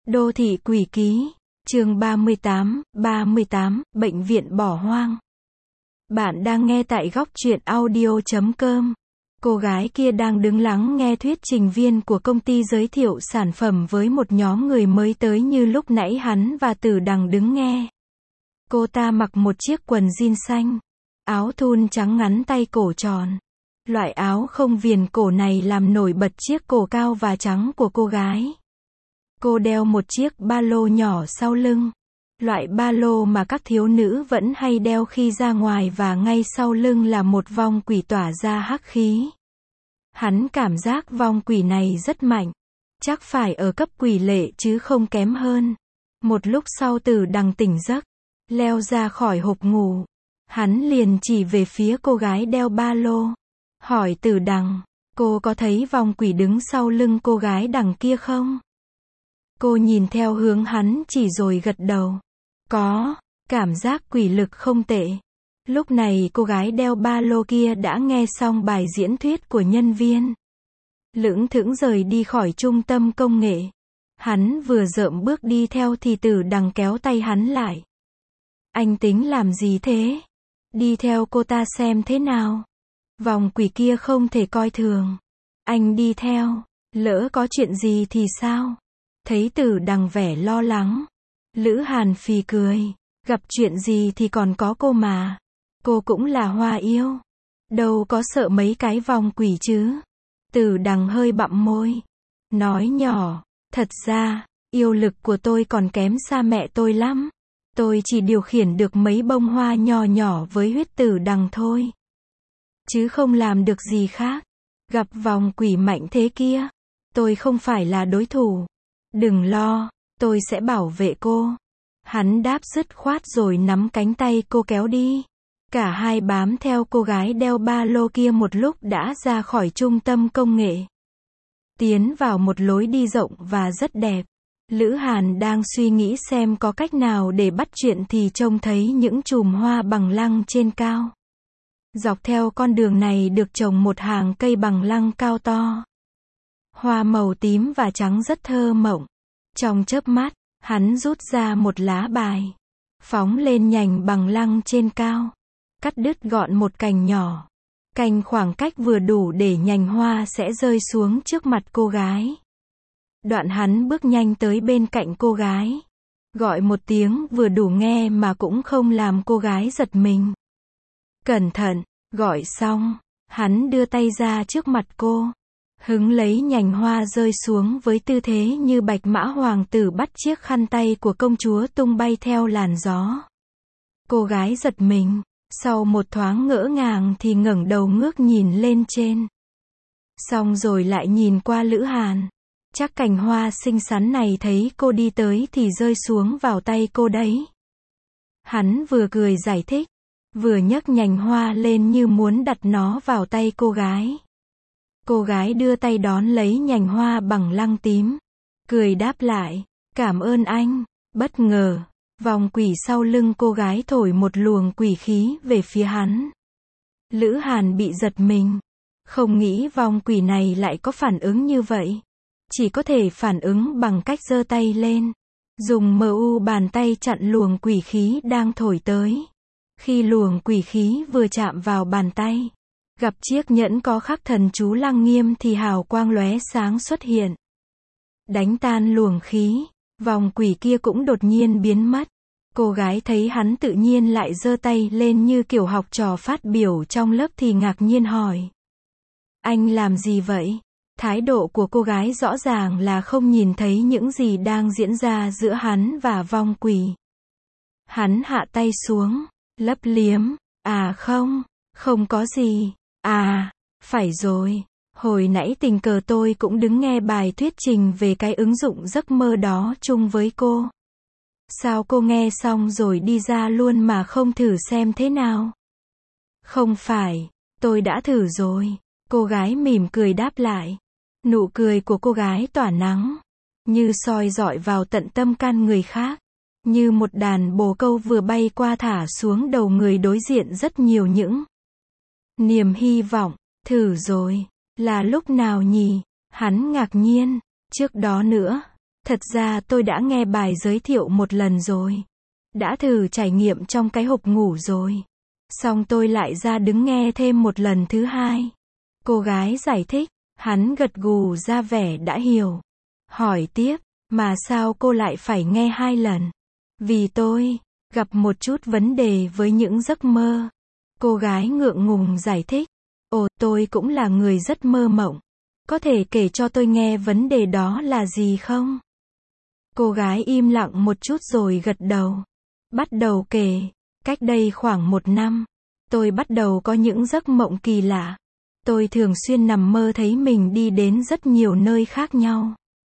Đô thị quỷ ký, chương 38, bệnh viện bỏ hoang. Bạn đang nghe tại góc truyện audio.com. Cô gái kia đang đứng lắng nghe thuyết trình viên của công ty giới thiệu sản phẩm với một nhóm người mới tới như lúc nãy hắn và Tử Đằng đứng nghe. Cô ta mặc một chiếc quần jean xanh, áo thun trắng ngắn tay cổ tròn. Loại áo không viền cổ này làm nổi bật chiếc cổ cao và trắng của cô gái. Cô đeo một chiếc ba lô nhỏ sau lưng. Loại ba lô mà các thiếu nữ vẫn hay đeo khi ra ngoài, và ngay sau lưng là một vong quỷ tỏa ra hắc khí. Hắn cảm giác vong quỷ này rất mạnh. Chắc phải ở cấp quỷ lệ chứ không kém hơn. Một lúc sau Tử Đằng tỉnh giấc, leo ra khỏi hộp ngủ. Hắn liền chỉ về phía cô gái đeo ba lô. Hỏi Tử Đằng, cô có thấy vong quỷ đứng sau lưng cô gái đằng kia không? Cô nhìn theo hướng hắn chỉ rồi gật đầu. Có, cảm giác quỷ lực không tệ. Lúc này cô gái đeo ba lô kia đã nghe xong bài diễn thuyết của nhân viên. Lững thững rời đi khỏi trung tâm công nghệ. Hắn vừa dợm bước đi theo thì Tử Đằng kéo tay hắn lại. Anh tính làm gì thế? Đi theo cô ta xem thế nào? Vòng quỷ kia không thể coi thường. Anh đi theo, lỡ có chuyện gì thì sao? Thấy Tử Đằng vẻ lo lắng, Lữ Hàn phì cười. Gặp chuyện gì thì còn có cô mà. Cô cũng là hoa yêu. Đâu có sợ mấy cái vong quỷ chứ. Tử Đằng hơi bặm môi. Nói nhỏ, thật ra, yêu lực của tôi còn kém xa mẹ tôi lắm. Tôi chỉ điều khiển được mấy bông hoa nhỏ nhỏ với huyết tử đằng thôi. Chứ không làm được gì khác. Gặp vong quỷ mạnh thế kia, tôi không phải là đối thủ. Đừng lo, tôi sẽ bảo vệ cô. Hắn đáp dứt khoát rồi nắm cánh tay cô kéo đi. Cả hai bám theo cô gái đeo ba lô kia một lúc đã ra khỏi trung tâm công nghệ. Tiến vào một lối đi rộng và rất đẹp. Lữ Hàn đang suy nghĩ xem có cách nào để bắt chuyện thì trông thấy những chùm hoa bằng lăng trên cao. Dọc theo con đường này được trồng một hàng cây bằng lăng cao to. Hoa màu tím và trắng rất thơ mộng. Trong chớp mắt, hắn rút ra một lá bài. Phóng lên nhành bằng lăng trên cao. Cắt đứt gọn một cành nhỏ. Cành khoảng cách vừa đủ để nhành hoa sẽ rơi xuống trước mặt cô gái. Đoạn hắn bước nhanh tới bên cạnh cô gái. Gọi một tiếng vừa đủ nghe mà cũng không làm cô gái giật mình. Cẩn thận, gọi xong, hắn đưa tay ra trước mặt cô. Hứng lấy nhành hoa rơi xuống với tư thế như bạch mã hoàng tử bắt chiếc khăn tay của công chúa tung bay theo làn gió. Cô gái giật mình, sau một thoáng ngỡ ngàng thì ngẩng đầu ngước nhìn lên trên. Xong rồi lại nhìn qua Lữ Hàn. Chắc cành hoa xinh xắn này thấy cô đi tới thì rơi xuống vào tay cô đấy. Hắn vừa cười giải thích, vừa nhấc nhành hoa lên như muốn đặt nó vào tay cô gái. Cô gái đưa tay đón lấy nhành hoa bằng lăng tím. Cười đáp lại, cảm ơn anh. Bất ngờ, vòng quỷ sau lưng cô gái thổi một luồng quỷ khí về phía hắn. Lữ Hàn bị giật mình. Không nghĩ vòng quỷ này lại có phản ứng như vậy. Chỉ có thể phản ứng bằng cách giơ tay lên. Dùng mu bàn tay chặn luồng quỷ khí đang thổi tới. Khi luồng quỷ khí vừa chạm vào bàn tay, gặp chiếc nhẫn có khắc thần chú Lăng Nghiêm thì hào quang lóe sáng xuất hiện. Đánh tan luồng khí, vòng quỷ kia cũng đột nhiên biến mất. Cô gái thấy hắn tự nhiên lại giơ tay lên như kiểu học trò phát biểu trong lớp thì ngạc nhiên hỏi. Anh làm gì vậy? Thái độ của cô gái rõ ràng là không nhìn thấy những gì đang diễn ra giữa hắn và vong quỷ. Hắn hạ tay xuống, lấp liếm. À không có gì. À, phải rồi. Hồi nãy tình cờ tôi cũng đứng nghe bài thuyết trình về cái ứng dụng giấc mơ đó chung với cô. Sao cô nghe xong rồi đi ra luôn mà không thử xem thế nào? Không phải, tôi đã thử rồi. Cô gái mỉm cười đáp lại. Nụ cười của cô gái tỏa nắng, như soi rọi vào tận tâm can người khác. Như một đàn bồ câu vừa bay qua thả xuống đầu người đối diện rất nhiều những niềm hy vọng. Thử rồi, là lúc nào nhỉ? Hắn ngạc nhiên. Trước đó nữa, Thật ra tôi đã nghe bài giới thiệu một lần rồi. Đã thử trải nghiệm trong cái hộp ngủ rồi. Xong tôi lại ra đứng nghe thêm một lần thứ hai. Cô gái giải thích. Hắn gật gù ra vẻ đã hiểu. Hỏi tiếp, mà sao cô lại phải nghe 2 lần? Vì tôi gặp một chút vấn đề với những giấc mơ. Cô gái ngượng ngùng giải thích. Ồ, tôi cũng là người rất mơ mộng. Có thể kể cho tôi nghe vấn đề đó là gì không? Cô gái im lặng một chút rồi gật đầu. Bắt đầu kể. Cách đây khoảng 1 năm, tôi bắt đầu có những giấc mộng kỳ lạ. Tôi thường xuyên nằm mơ thấy mình đi đến rất nhiều nơi khác nhau.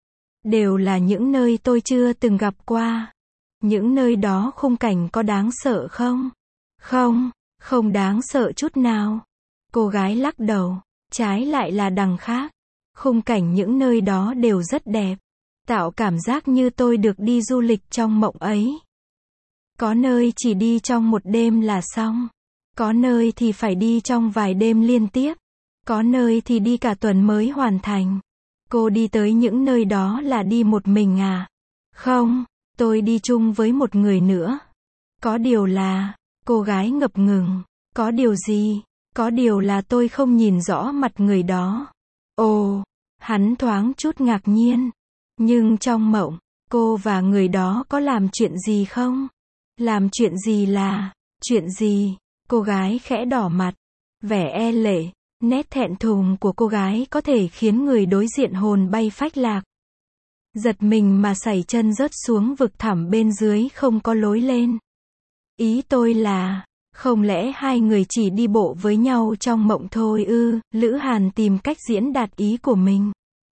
Đều là những nơi tôi chưa từng gặp qua. Những nơi đó khung cảnh có đáng sợ không? Không, không đáng sợ chút nào. Cô gái lắc đầu. Trái lại là đằng khác. Khung cảnh những nơi đó đều rất đẹp. Tạo cảm giác như tôi được đi du lịch trong mộng ấy. Có nơi chỉ đi trong 1 đêm là xong. Có nơi thì phải đi trong vài đêm liên tiếp. Có nơi thì đi cả tuần mới hoàn thành. Cô đi tới những nơi đó là đi một mình à? Không, tôi đi chung với một người nữa. Có điều là, cô gái ngập ngừng. Có điều gì? Có điều là tôi không nhìn rõ mặt người đó. Ồ, hắn thoáng chút ngạc nhiên. Nhưng trong mộng, cô và người đó có làm chuyện gì không? Làm chuyện gì là, chuyện gì? Cô gái khẽ đỏ mặt. Vẻ e lệ, nét thẹn thùng của cô gái có thể khiến người đối diện hồn bay phách lạc. Giật mình mà sẩy chân rớt xuống vực thẳm bên dưới không có lối lên. Ý tôi là, không lẽ 2 người chỉ đi bộ với nhau trong mộng thôi ư? Lữ Hàn tìm cách diễn đạt ý của mình.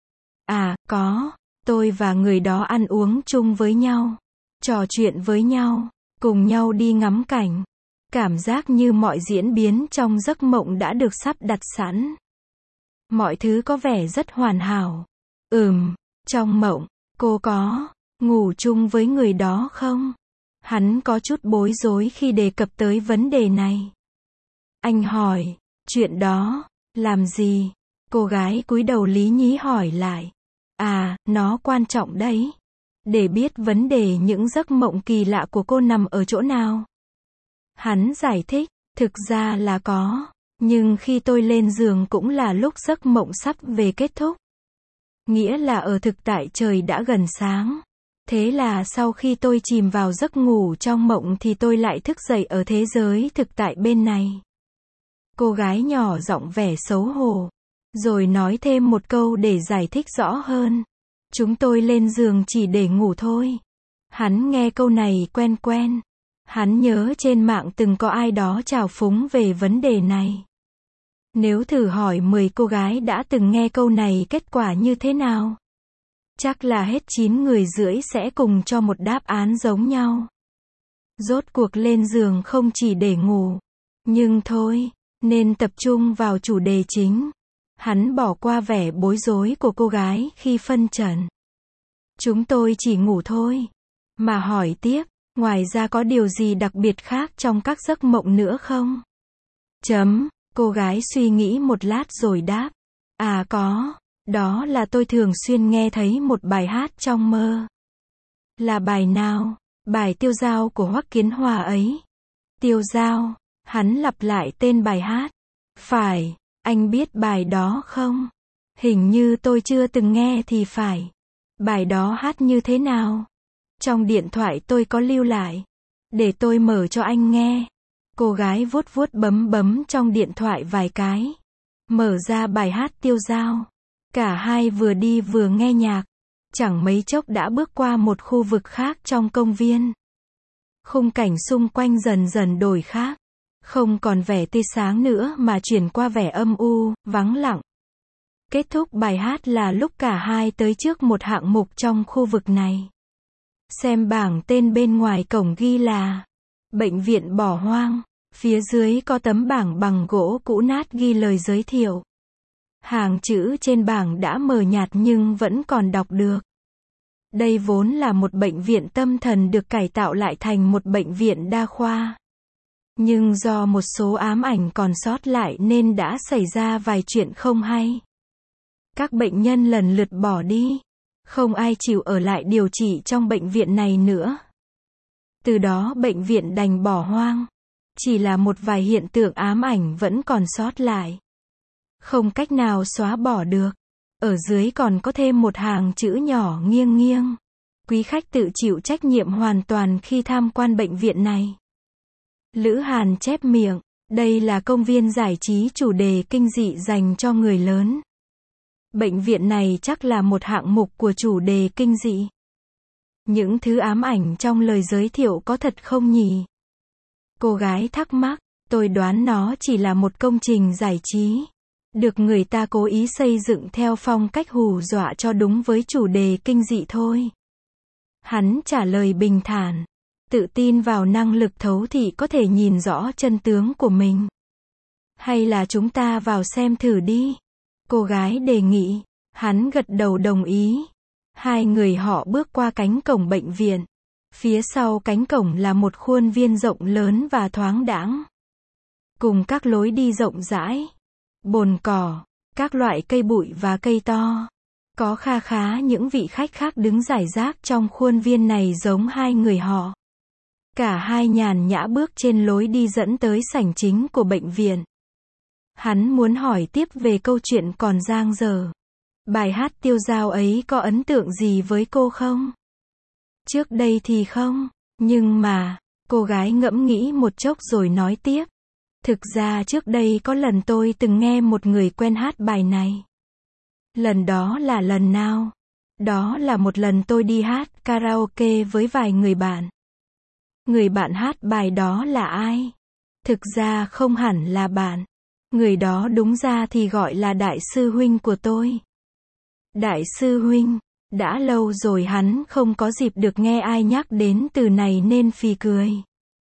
À, có. Tôi và người đó ăn uống chung với nhau. Trò chuyện với nhau. Cùng nhau đi ngắm cảnh. Cảm giác như mọi diễn biến trong giấc mộng đã được sắp đặt sẵn. Mọi thứ có vẻ rất hoàn hảo. Trong mộng, cô có ngủ chung với người đó không? Hắn có chút bối rối khi đề cập tới vấn đề này. Anh hỏi, chuyện đó, làm gì? Cô gái cúi đầu lý nhí hỏi lại. À, nó quan trọng đấy. Để biết vấn đề những giấc mộng kỳ lạ của cô nằm ở chỗ nào. Hắn giải thích, thực ra là có. Nhưng khi tôi lên giường cũng là lúc giấc mộng sắp về kết thúc. Nghĩa là ở thực tại trời đã gần sáng. Thế là sau khi tôi chìm vào giấc ngủ trong mộng thì tôi lại thức dậy ở thế giới thực tại bên này. Cô gái nhỏ giọng vẻ xấu hổ. Rồi nói thêm một câu để giải thích rõ hơn. Chúng tôi lên giường chỉ để ngủ thôi. Hắn nghe câu này quen quen. Hắn nhớ trên mạng từng có ai đó trào phúng về vấn đề này. Nếu thử hỏi 10 cô gái đã từng nghe câu này kết quả như thế nào? Chắc là hết 9 người rưỡi sẽ cùng cho một đáp án giống nhau. Rốt cuộc lên giường không chỉ để ngủ. Nhưng thôi, nên tập trung vào chủ đề chính. Hắn bỏ qua vẻ bối rối của cô gái khi phân trần. Chúng tôi chỉ ngủ thôi. Mà hỏi tiếp, ngoài ra có điều gì đặc biệt khác trong các giấc mộng nữa không? Cô gái suy nghĩ một lát rồi đáp. À có, đó là tôi thường xuyên nghe thấy một bài hát trong mơ. Là bài nào? Bài Tiêu Dao của Hoắc Kiến Hòa ấy. Tiêu Dao, hắn lặp lại tên bài hát. Phải, anh biết bài đó không? Hình như tôi chưa từng nghe thì phải. Bài đó hát như thế nào? Trong điện thoại tôi có lưu lại. Để tôi mở cho anh nghe. Cô gái vuốt vuốt bấm trong điện thoại vài cái. Mở ra bài hát Tiêu Dao. Cả hai vừa đi vừa nghe nhạc. Chẳng mấy chốc đã bước qua một khu vực khác trong công viên. Khung cảnh xung quanh dần dần đổi khác. Không còn vẻ tươi sáng nữa mà chuyển qua vẻ âm u, vắng lặng. Kết thúc bài hát là lúc cả hai tới trước một hạng mục trong khu vực này. Xem bảng tên bên ngoài cổng ghi là Bệnh viện bỏ hoang. Phía dưới có tấm bảng bằng gỗ cũ nát ghi lời giới thiệu. Hàng chữ trên bảng đã mờ nhạt nhưng vẫn còn đọc được. Đây vốn là một bệnh viện tâm thần được cải tạo lại thành một bệnh viện đa khoa. Nhưng do một số ám ảnh còn sót lại nên đã xảy ra vài chuyện không hay. Các bệnh nhân lần lượt bỏ đi. Không ai chịu ở lại điều trị trong bệnh viện này nữa. Từ đó bệnh viện đành bỏ hoang. Chỉ là một vài hiện tượng ám ảnh vẫn còn sót lại. Không cách nào xóa bỏ được. Ở dưới còn có thêm một hàng chữ nhỏ nghiêng nghiêng. Quý khách tự chịu trách nhiệm hoàn toàn khi tham quan bệnh viện này. Lữ Hàn chép miệng. Đây là công viên giải trí chủ đề kinh dị dành cho người lớn. Bệnh viện này chắc là một hạng mục của chủ đề kinh dị. Những thứ ám ảnh trong lời giới thiệu có thật không nhỉ? Cô gái thắc mắc, tôi đoán nó chỉ là một công trình giải trí. Được người ta cố ý xây dựng theo phong cách hù dọa cho đúng với chủ đề kinh dị thôi. Hắn trả lời bình thản. Tự tin vào năng lực thấu thị có thể nhìn rõ chân tướng của mình. Hay là chúng ta vào xem thử đi. Cô gái đề nghị. Hắn gật đầu đồng ý. Hai người họ bước qua cánh cổng bệnh viện. Phía sau cánh cổng là một khuôn viên rộng lớn và thoáng đãng. Cùng các lối đi rộng rãi. Bồn cỏ, các loại cây bụi và cây to. Có kha khá những vị khách khác đứng rải rác trong khuôn viên này giống hai người họ. Cả hai nhàn nhã bước trên lối đi dẫn tới sảnh chính của bệnh viện. Hắn muốn hỏi tiếp về câu chuyện còn dang dở. Bài hát tiêu dao ấy có ấn tượng gì với cô không? Trước đây thì không, nhưng mà, cô gái ngẫm nghĩ một chốc rồi nói tiếp. Thực ra trước đây có lần tôi từng nghe một người quen hát bài này. Lần đó là lần nào? Đó là một lần tôi đi hát karaoke với vài người bạn. Người bạn hát bài đó là ai? Thực ra không hẳn là bạn. Người đó đúng ra thì gọi là đại sư huynh của tôi. Đại sư huynh, đã lâu rồi hắn không có dịp được nghe ai nhắc đến từ này nên phì cười.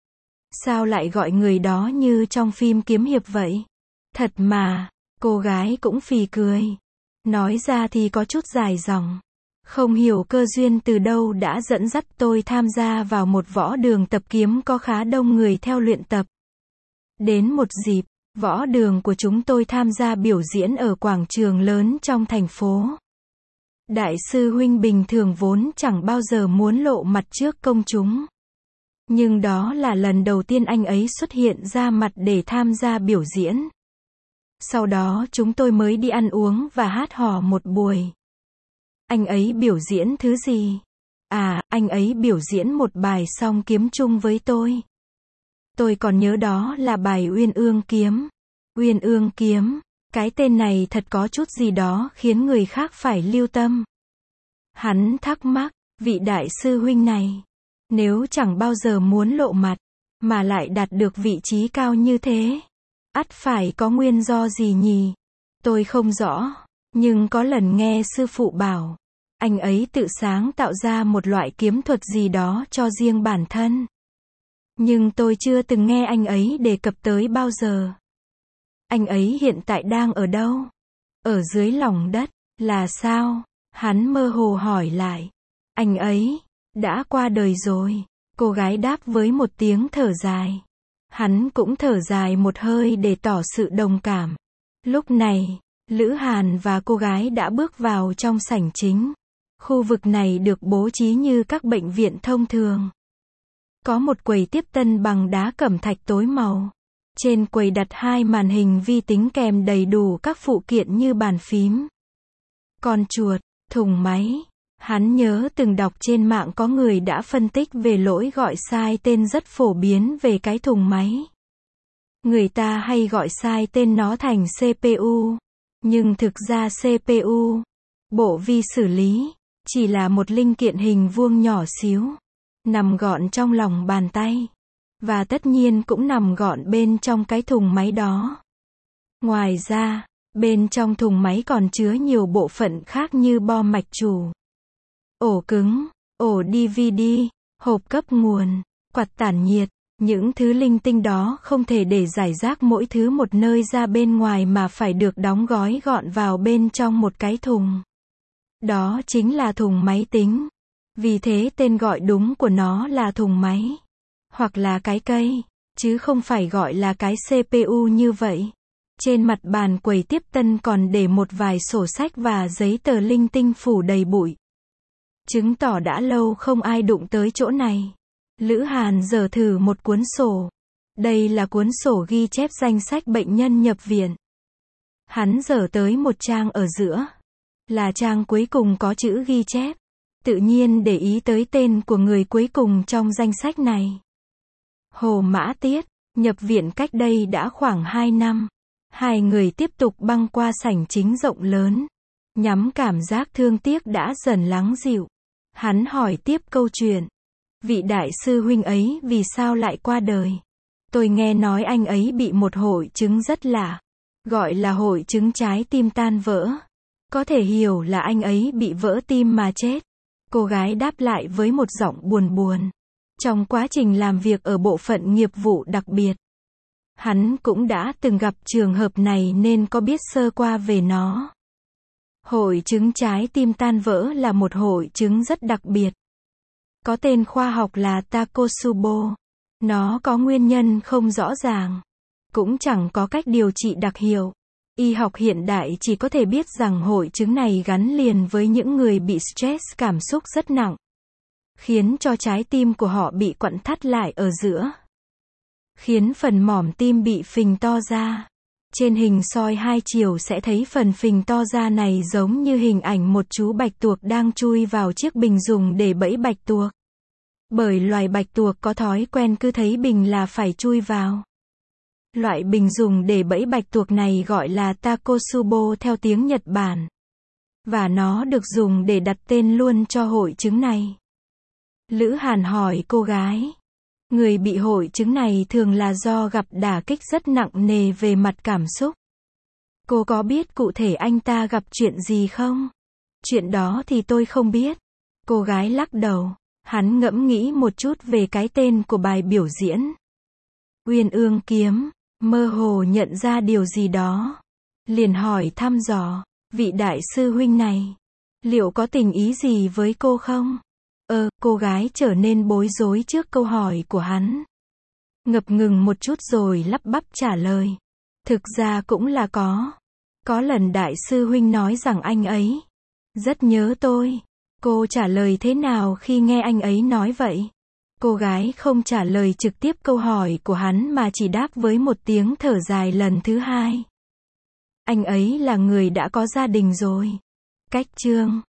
Sao lại gọi người đó như trong phim kiếm hiệp vậy? Thật mà, cô gái cũng phì cười. Nói ra thì có chút dài dòng. Không hiểu cơ duyên từ đâu đã dẫn dắt tôi tham gia vào một võ đường tập kiếm có khá đông người theo luyện tập. Đến một dịp, võ đường của chúng tôi tham gia biểu diễn ở quảng trường lớn trong thành phố. Đại sư huynh bình thường vốn chẳng bao giờ muốn lộ mặt trước công chúng. Nhưng đó là lần đầu tiên anh ấy xuất hiện ra mặt để tham gia biểu diễn. Sau đó chúng tôi mới đi ăn uống và hát hò một buổi. Anh ấy biểu diễn thứ gì? À, anh ấy biểu diễn một bài song kiếm chung với tôi. Tôi còn nhớ đó là bài Uyên Ương Kiếm. Uyên Ương Kiếm, cái tên này thật có chút gì đó khiến người khác phải lưu tâm. Hắn thắc mắc, vị đại sư huynh này, nếu chẳng bao giờ muốn lộ mặt, mà lại đạt được vị trí cao như thế, ắt phải có nguyên do gì nhỉ? Tôi không rõ, nhưng có lần nghe sư phụ bảo, anh ấy tự sáng tạo ra một loại kiếm thuật gì đó cho riêng bản thân. Nhưng tôi chưa từng nghe anh ấy đề cập tới bao giờ. Anh ấy hiện tại đang ở đâu? Ở dưới lòng đất, là sao? Hắn mơ hồ hỏi lại. Anh ấy đã qua đời rồi. Cô gái đáp với một tiếng thở dài. Hắn cũng thở dài một hơi để tỏ sự đồng cảm. Lúc này, Lữ Hàn và cô gái đã bước vào trong sảnh chính. Khu vực này được bố trí như các bệnh viện thông thường. Có một quầy tiếp tân bằng đá cẩm thạch tối màu. Trên quầy đặt hai màn hình vi tính kèm đầy đủ các phụ kiện như bàn phím, con chuột, thùng máy. Hắn nhớ từng đọc trên mạng có người đã phân tích về lỗi gọi sai tên rất phổ biến về cái thùng máy. Người ta hay gọi sai tên nó thành CPU. Nhưng thực ra CPU, bộ vi xử lý, chỉ là một linh kiện hình vuông nhỏ xíu, nằm gọn trong lòng bàn tay. Và tất nhiên cũng nằm gọn bên trong cái thùng máy đó. Ngoài ra, bên trong thùng máy còn chứa nhiều bộ phận khác như bo mạch chủ, ổ cứng, ổ DVD, hộp cấp nguồn, quạt tản nhiệt. Những thứ linh tinh đó không thể để rải rác mỗi thứ một nơi ra bên ngoài mà phải được đóng gói gọn vào bên trong một cái thùng. Đó chính là thùng máy tính. Vì thế tên gọi đúng của nó là thùng máy. Hoặc là cái cây, chứ không phải gọi là cái CPU như vậy. Trên mặt bàn quầy tiếp tân còn để một vài sổ sách và giấy tờ linh tinh phủ đầy bụi. chứng tỏ đã lâu không ai đụng tới chỗ này. Lữ Hàn giở thử một cuốn sổ. Đây là cuốn sổ ghi chép danh sách bệnh nhân nhập viện. Hắn giở tới một trang ở giữa. Là trang cuối cùng có chữ ghi chép. Tự nhiên để ý tới tên của người cuối cùng trong danh sách này. Hồ Mã Tiết, nhập viện cách đây đã khoảng 2 năm. Hai người tiếp tục băng qua sảnh chính rộng lớn. Nhắm cảm giác thương tiếc đã dần lắng dịu. Hắn hỏi tiếp câu chuyện. Vị đại sư huynh ấy vì sao lại qua đời? Tôi nghe nói anh ấy bị một hội chứng rất lạ. Gọi là hội chứng trái tim tan vỡ. Có thể hiểu là anh ấy bị vỡ tim mà chết. Cô gái đáp lại với một giọng buồn buồn. Trong quá trình làm việc ở bộ phận nghiệp vụ đặc biệt, hắn cũng đã từng gặp trường hợp này nên có biết sơ qua về nó. Hội chứng trái tim tan vỡ là một hội chứng rất đặc biệt. Có tên khoa học là Takotsubo. Nó có nguyên nhân không rõ ràng. Cũng chẳng có cách điều trị đặc hiệu. Y học hiện đại chỉ có thể biết rằng hội chứng này gắn liền với những người bị stress cảm xúc rất nặng, khiến cho trái tim của họ bị quặn thắt lại ở giữa, khiến phần mỏm tim bị phình to ra. Trên hình soi hai chiều sẽ thấy phần phình to ra này giống như hình ảnh một chú bạch tuộc đang chui vào chiếc bình dùng để bẫy bạch tuộc. Bởi loài bạch tuộc có thói quen cứ thấy bình là phải chui vào. Loại bình dùng để bẫy bạch tuộc này gọi là Takotsubo theo tiếng Nhật Bản. Và nó được dùng để đặt tên luôn cho hội chứng này. Lữ Hàn hỏi cô gái. Người bị hội chứng này thường là do gặp đả kích rất nặng nề về mặt cảm xúc. Cô có biết cụ thể anh ta gặp chuyện gì không? Chuyện đó thì tôi không biết. Cô gái lắc đầu. Hắn ngẫm nghĩ một chút về cái tên của bài biểu diễn. Uyên Ương Kiếm. Mơ hồ nhận ra điều gì đó. Liền hỏi thăm dò. Vị đại sư huynh này, liệu có tình ý gì với cô không? Cô gái trở nên bối rối trước câu hỏi của hắn. Ngập ngừng một chút rồi lắp bắp trả lời. Thực ra cũng là có. Có lần đại sư huynh nói rằng anh ấy rất nhớ tôi. Cô trả lời thế nào khi nghe anh ấy nói vậy? Cô gái không trả lời trực tiếp câu hỏi của hắn mà chỉ đáp với một tiếng thở dài lần thứ hai. Anh ấy là người đã có gia đình rồi. Cách chương